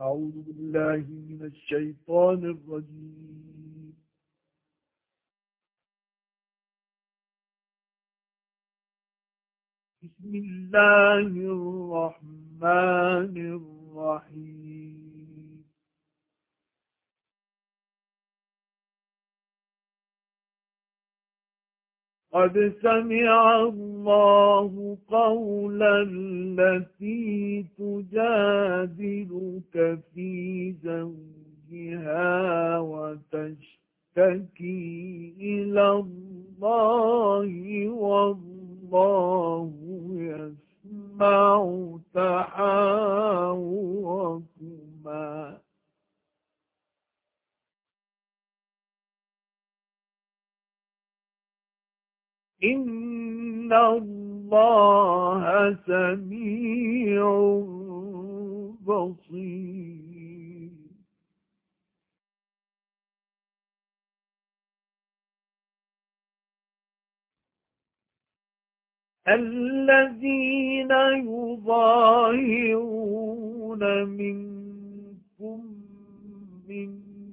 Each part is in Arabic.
أعوذ بالله من الشيطان الرجيم. بسم الله الرحمن الرحيم. قد سمع الله قول التي تجادلك في زوجها وتشتكي إلى الله والله يسمع تحاوركما. إن الله سميع بصير. الذين يظاهرون منكم من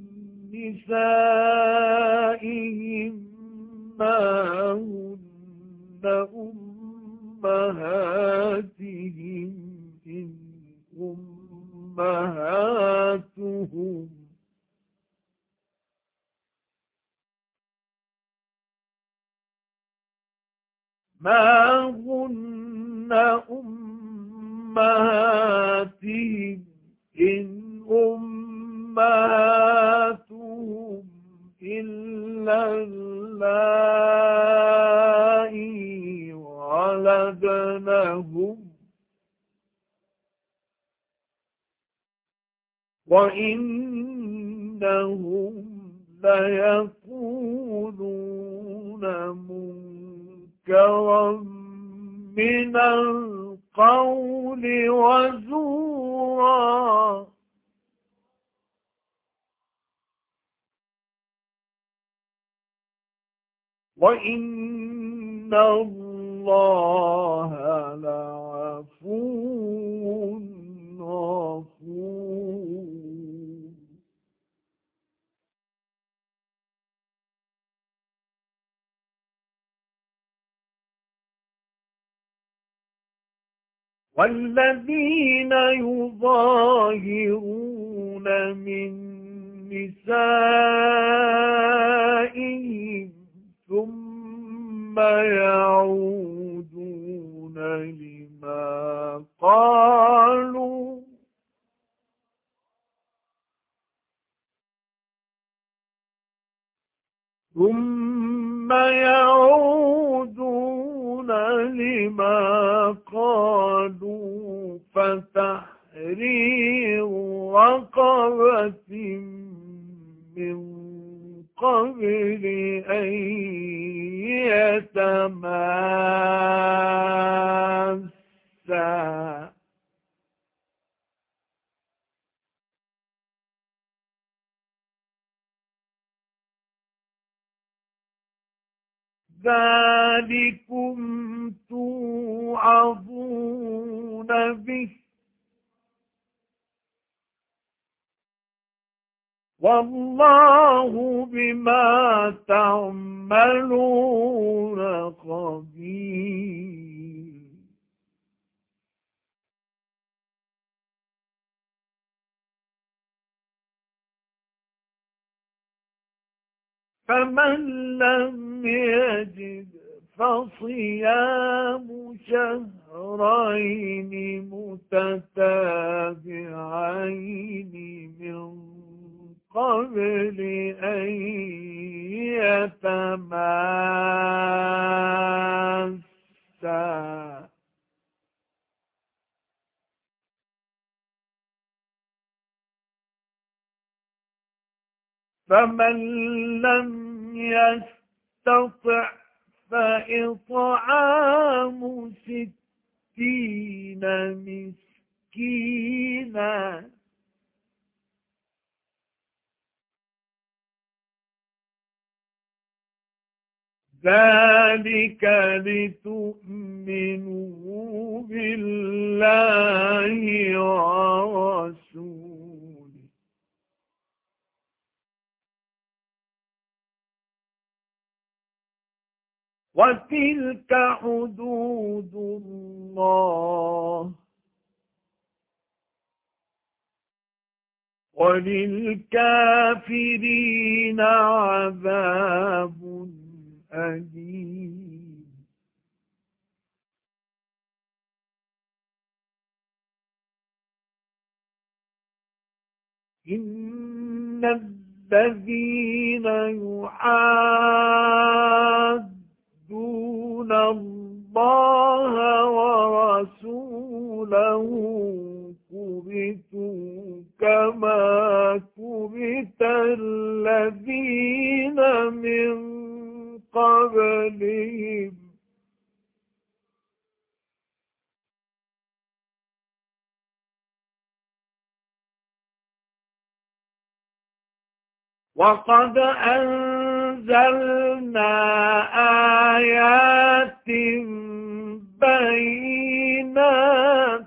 نسائهم ما هن أمهاتهم إن أمهاتهم ما هن أمهاتهم إن أمهاتهم إلا اللائي ولدنهم وإنهم ليقولون منكرا من القول وزورا. وإن الله لعفو غفور. والذين يظاهرون من نسائهم ثم يعودون لما قالوا فتحرير رقبة من قبل أن يتماسا. ذلكم توعظون به والله بما تعملون خبير. فمن لم يجد فصيام شهرين متتابعين من قبل أن يتماسا. فمن لم يستطع فإطعام 60 مسكينا ذلك لتؤمنوا بالله ورسوله وتلك حدود الله وللكافرين عذاب أليم. إن الذين يحادون الله ورسوله كبتوا كما كبت الذين من قبلهم وقد أنزلنا آيات بينات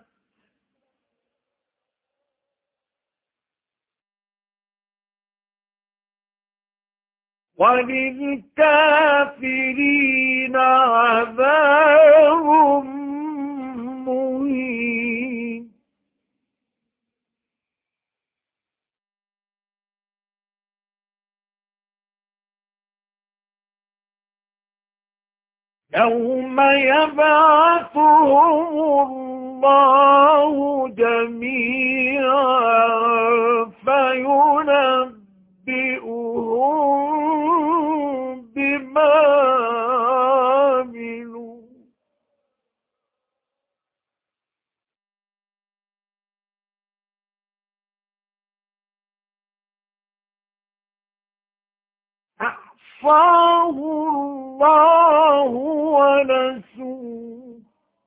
وللكافرين عذاب مهين. يوم يبعثهم الله جميعا فينبئهم بما عملوا أحصاه الله ونسوه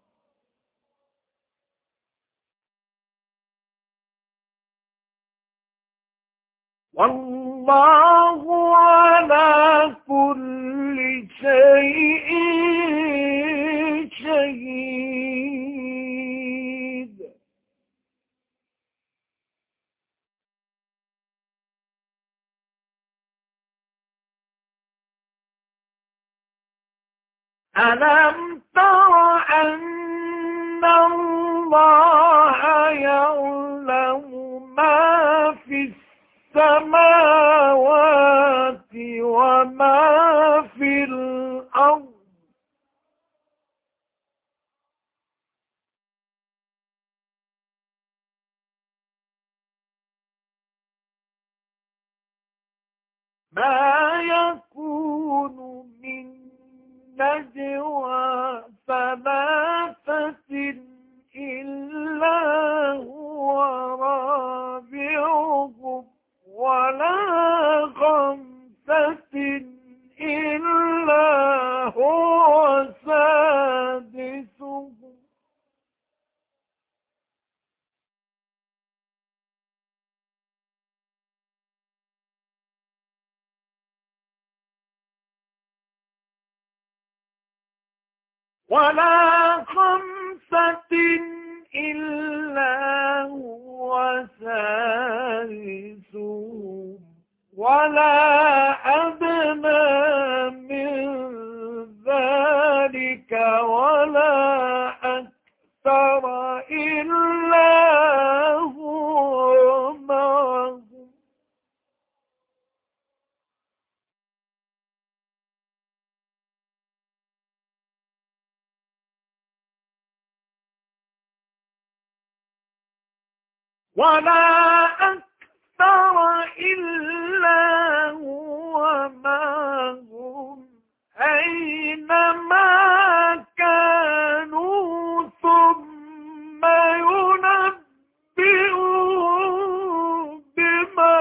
والله على كل شيء شهيد. ألم تر أن الله يعلم ما في السماوات وما في الأرض ما يكون من نجوى ثلاثة إلا هو رابعهم ولا خمسة إلا هو سادسهم ولا خمسة إلا هو سادسهم ولا أدنى من ذلك ولا أكثر إلا هو معهم ولا أكثر إلا هو معهم أينما كانوا ثم ينبئهم بما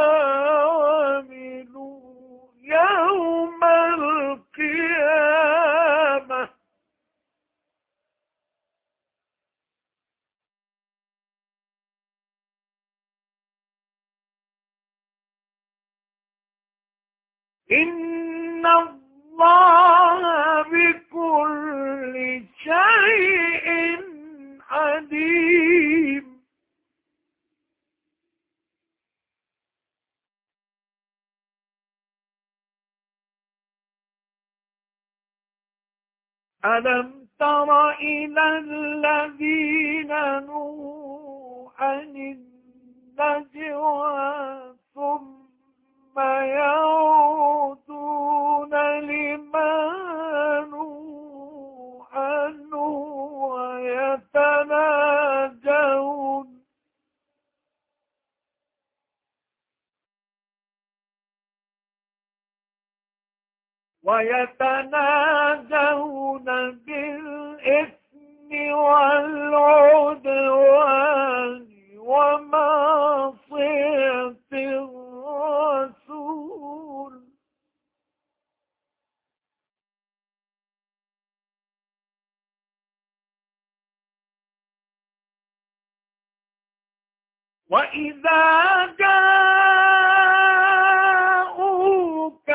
عملوا يوم القيامة إن الله بكل شيء عليم. ألم تر إلى الذين نهوا عن النجوى ثم يعودون لما نهوا عنه ويتناجون بالإثم والعدوان ومعصية الرسول وإذا جاءوك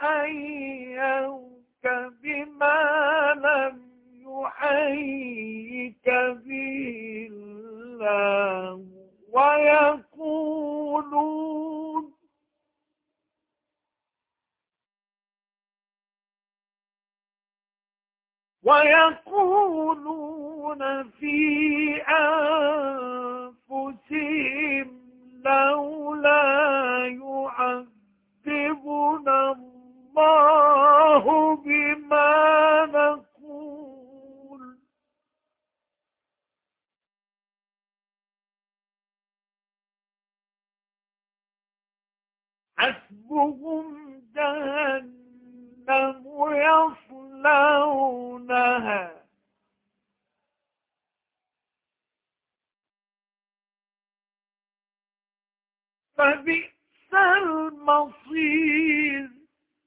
حيوك بما لم يحيك به الله ويقولون في أنفسهم لولا يعذبنا الله بما نقول حسبهم جهنم يصلونها فبئس المصير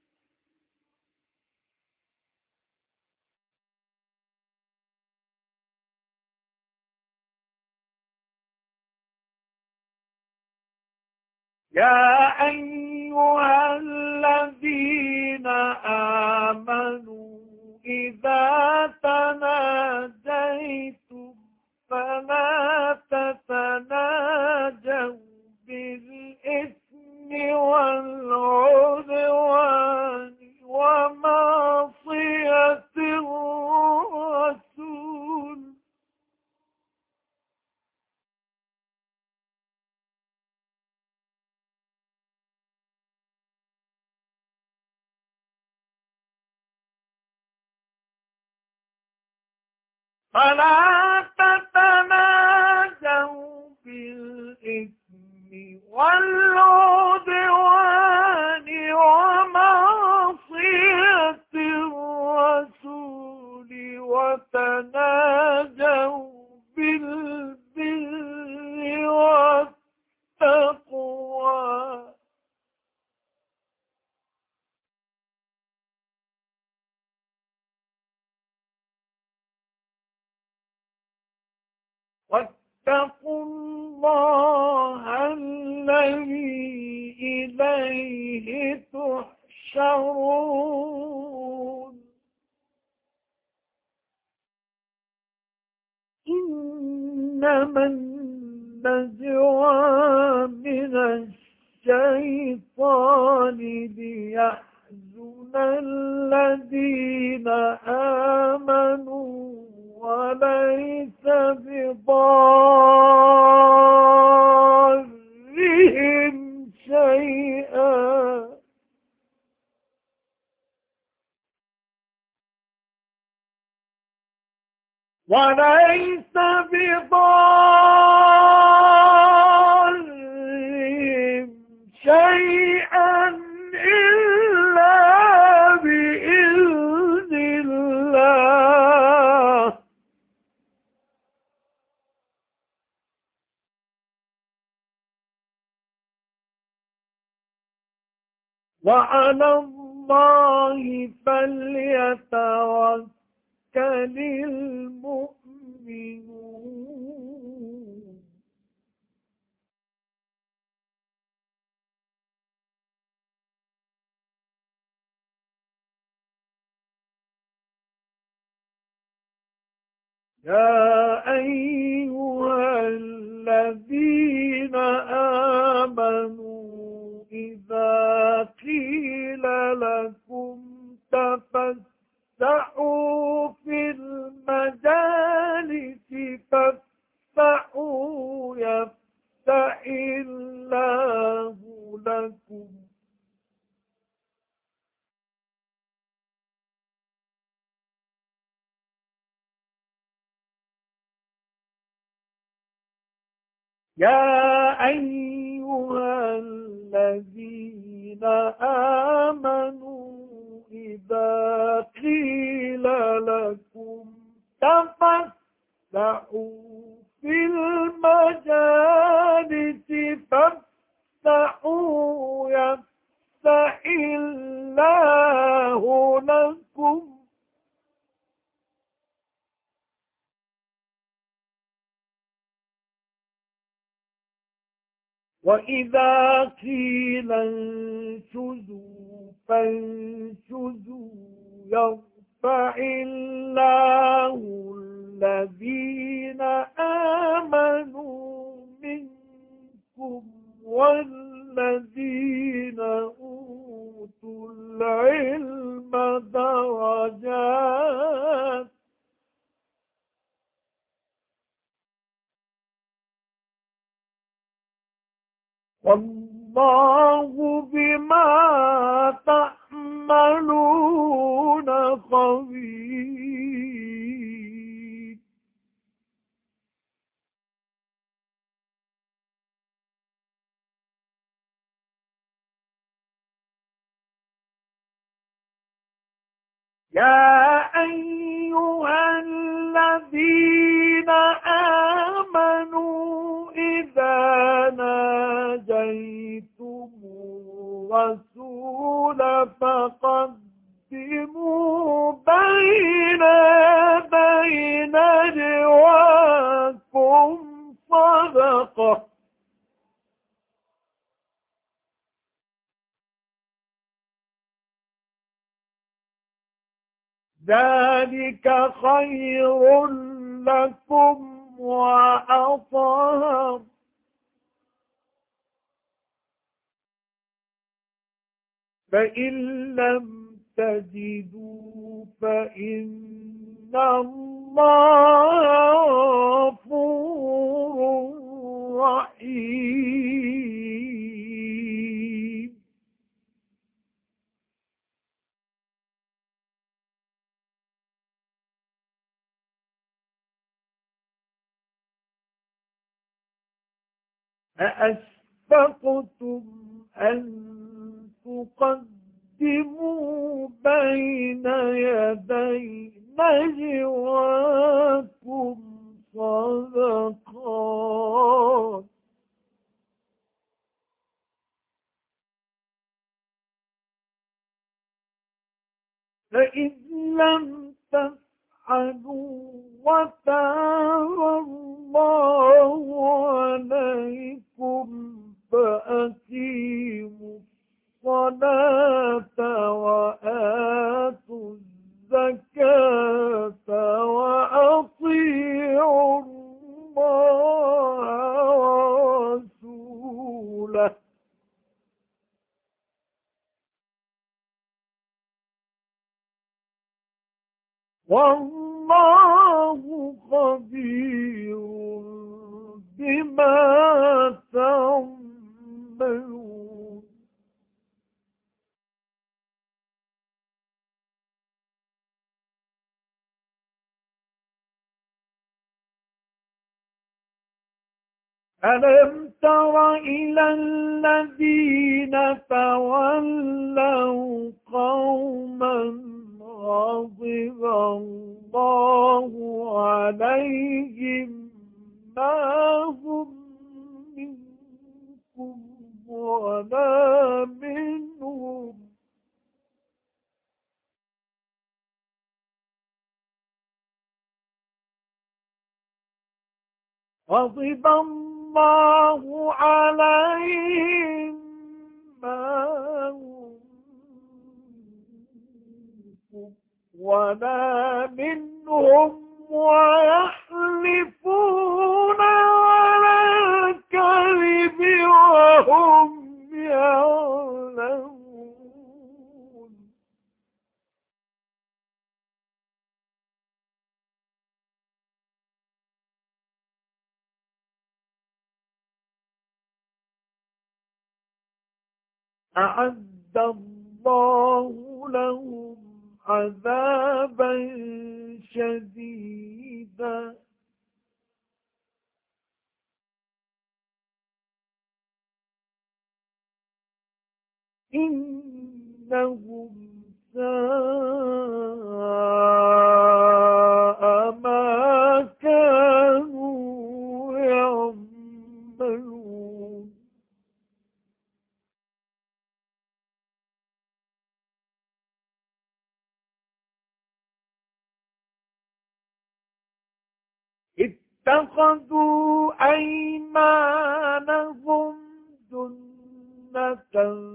يا أيها الذين آمنوا إذا تناجيتم فلا تتناجوا بالإثم والعدوان ومعصية الرسول فلا تتناجوا بالإثم والعدوان ومعصية الرسول وتناجوا بالبر والتقوى واتقوا الله الذي إليه تحشرون إنما النجوى من الشيطان ليحزن الذين آمنوا وليس بضارهم شيئا وليس بضارهم شيئا إلا بإذن الله وعلى الله فليتوكل المؤمنون يا أيها الذين آمنوا إذا قيل لكم تفسحوا في لكم يا أيها الذين آمنوا إذا قيل لكم تفسحوا في المجالس فافسحوا يفسح الله لكم وإذا قيل انشزوا فانشزوا يرفع الله الذين آمنوا منكم والذين أوتوا العلم درجات والله بما تعملون خبير يا أيها الذين آمنوا إذا ناجيتم الرسول فقدموا بين نجواكم صدقة ذلك خير لكم وأطهر فإن لم تجدوا فإن الله غفور رحيم أأشفقتم أن تقدموا بين يدي نجواكم صدقات فإذ لم تفعلوا وتاب الله عليكم فأقيموا الصلاة وآتوا الزكاة وأطيعوا الله ورسوله والله خبير بما تعملون ألم تر إلى الذين تولوا قوما غضب الله عليهم ما هم منكم ولا منهم غضب الله عليهم ما هم منكم ولا منهم ويحلفون على الكذب وهم يعلمون أعد الله لهم عذابا شديدا إنهم ساء ما كانوا يعملون اتخذوا أيمانهم جنة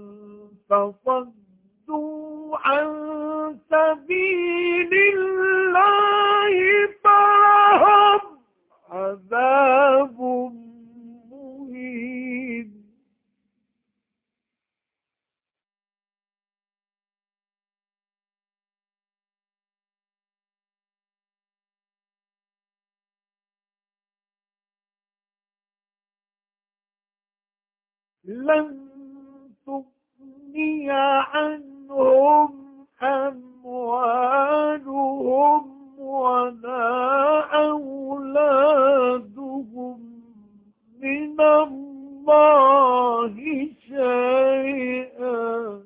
فصدوا عن سبيل الله فلهم عذاب مهين لن تغني عنهم أموالهم ولا أولادهم من الله شيئا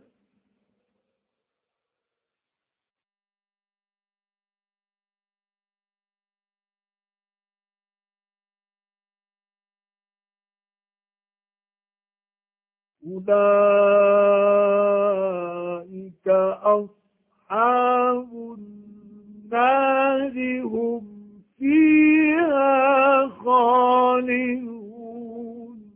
أولئك أصحاب النار هم فيها خالدون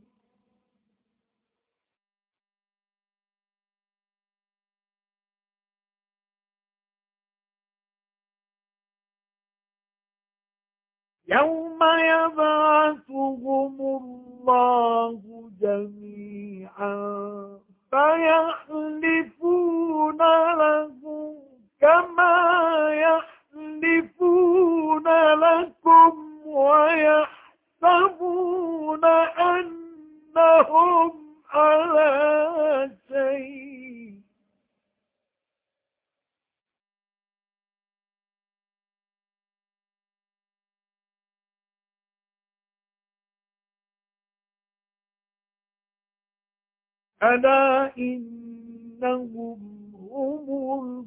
يوم يبعثهم الله جميعا فيحلفون له كما يحلفون لكم ويحسبون أنهم على شيء ألا إنهم هم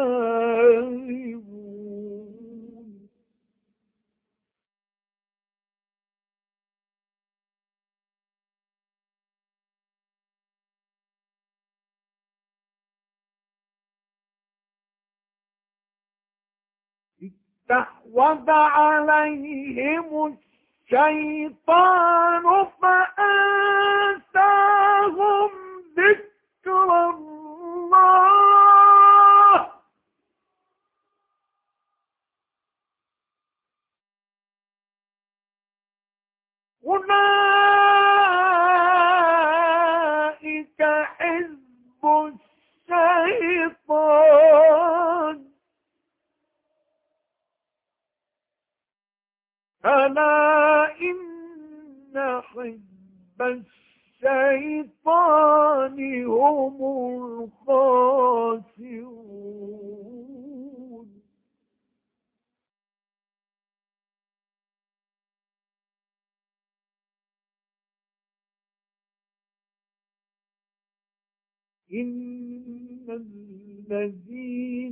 الكاذبون استحوذ عليهم الشيطان فأنساهم ذكر الله أولئك حزب الشيطان ألا إن حزب الشيطان هم الخاسرون إن الذين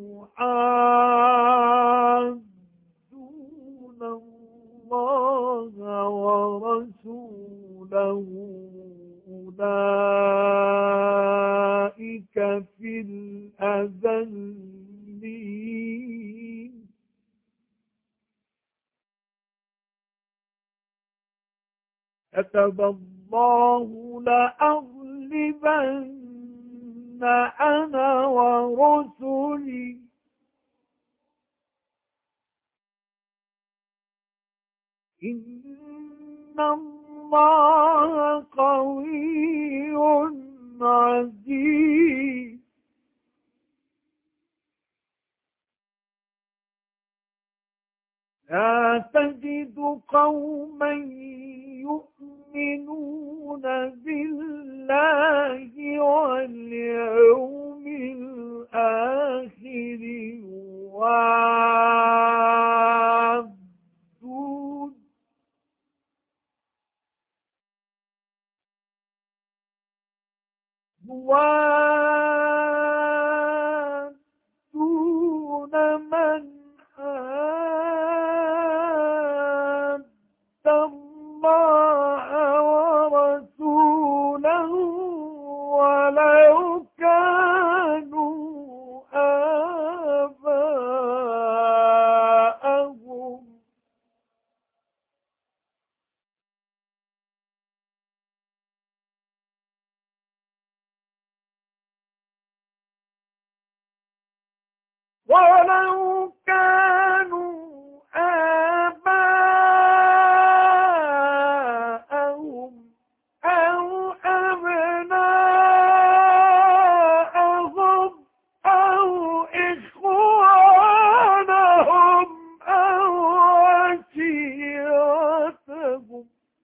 يحادون الله ورسوله أولئك في الأذلين كتب الله لأغلبن أنا ورسلي إن الله قوي عزيز لا تجد قوما يؤمنون بالله واليوم يوادون من حاد الله ورسوله ولو كانوا آباءهم ولو كانوا آباءهم أو أبناءهم أو إخوانهم أو عشيرتهم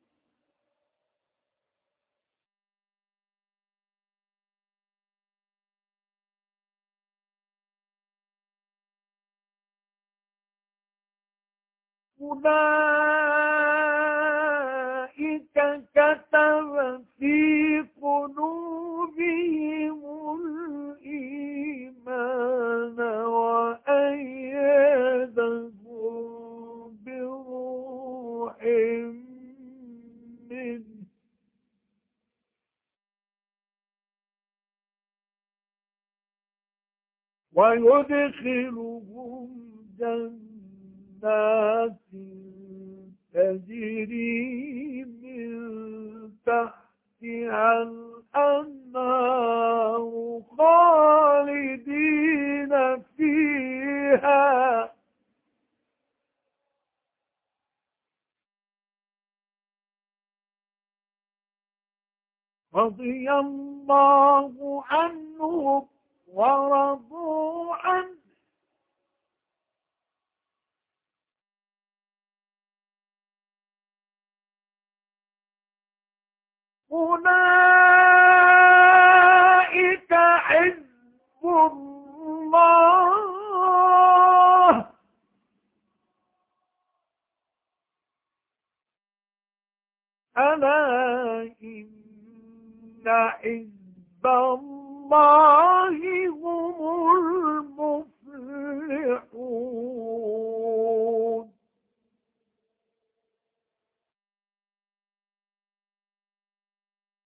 أولئك كتب في قلوبهم الإيمان وأيدهم بروح منه ويدخلهم جنات تجري من تحتها الأنهار خالدين فيها رضي الله عنهم ورضوا عنه أولئك حزب الله ألا إن حزب الله هم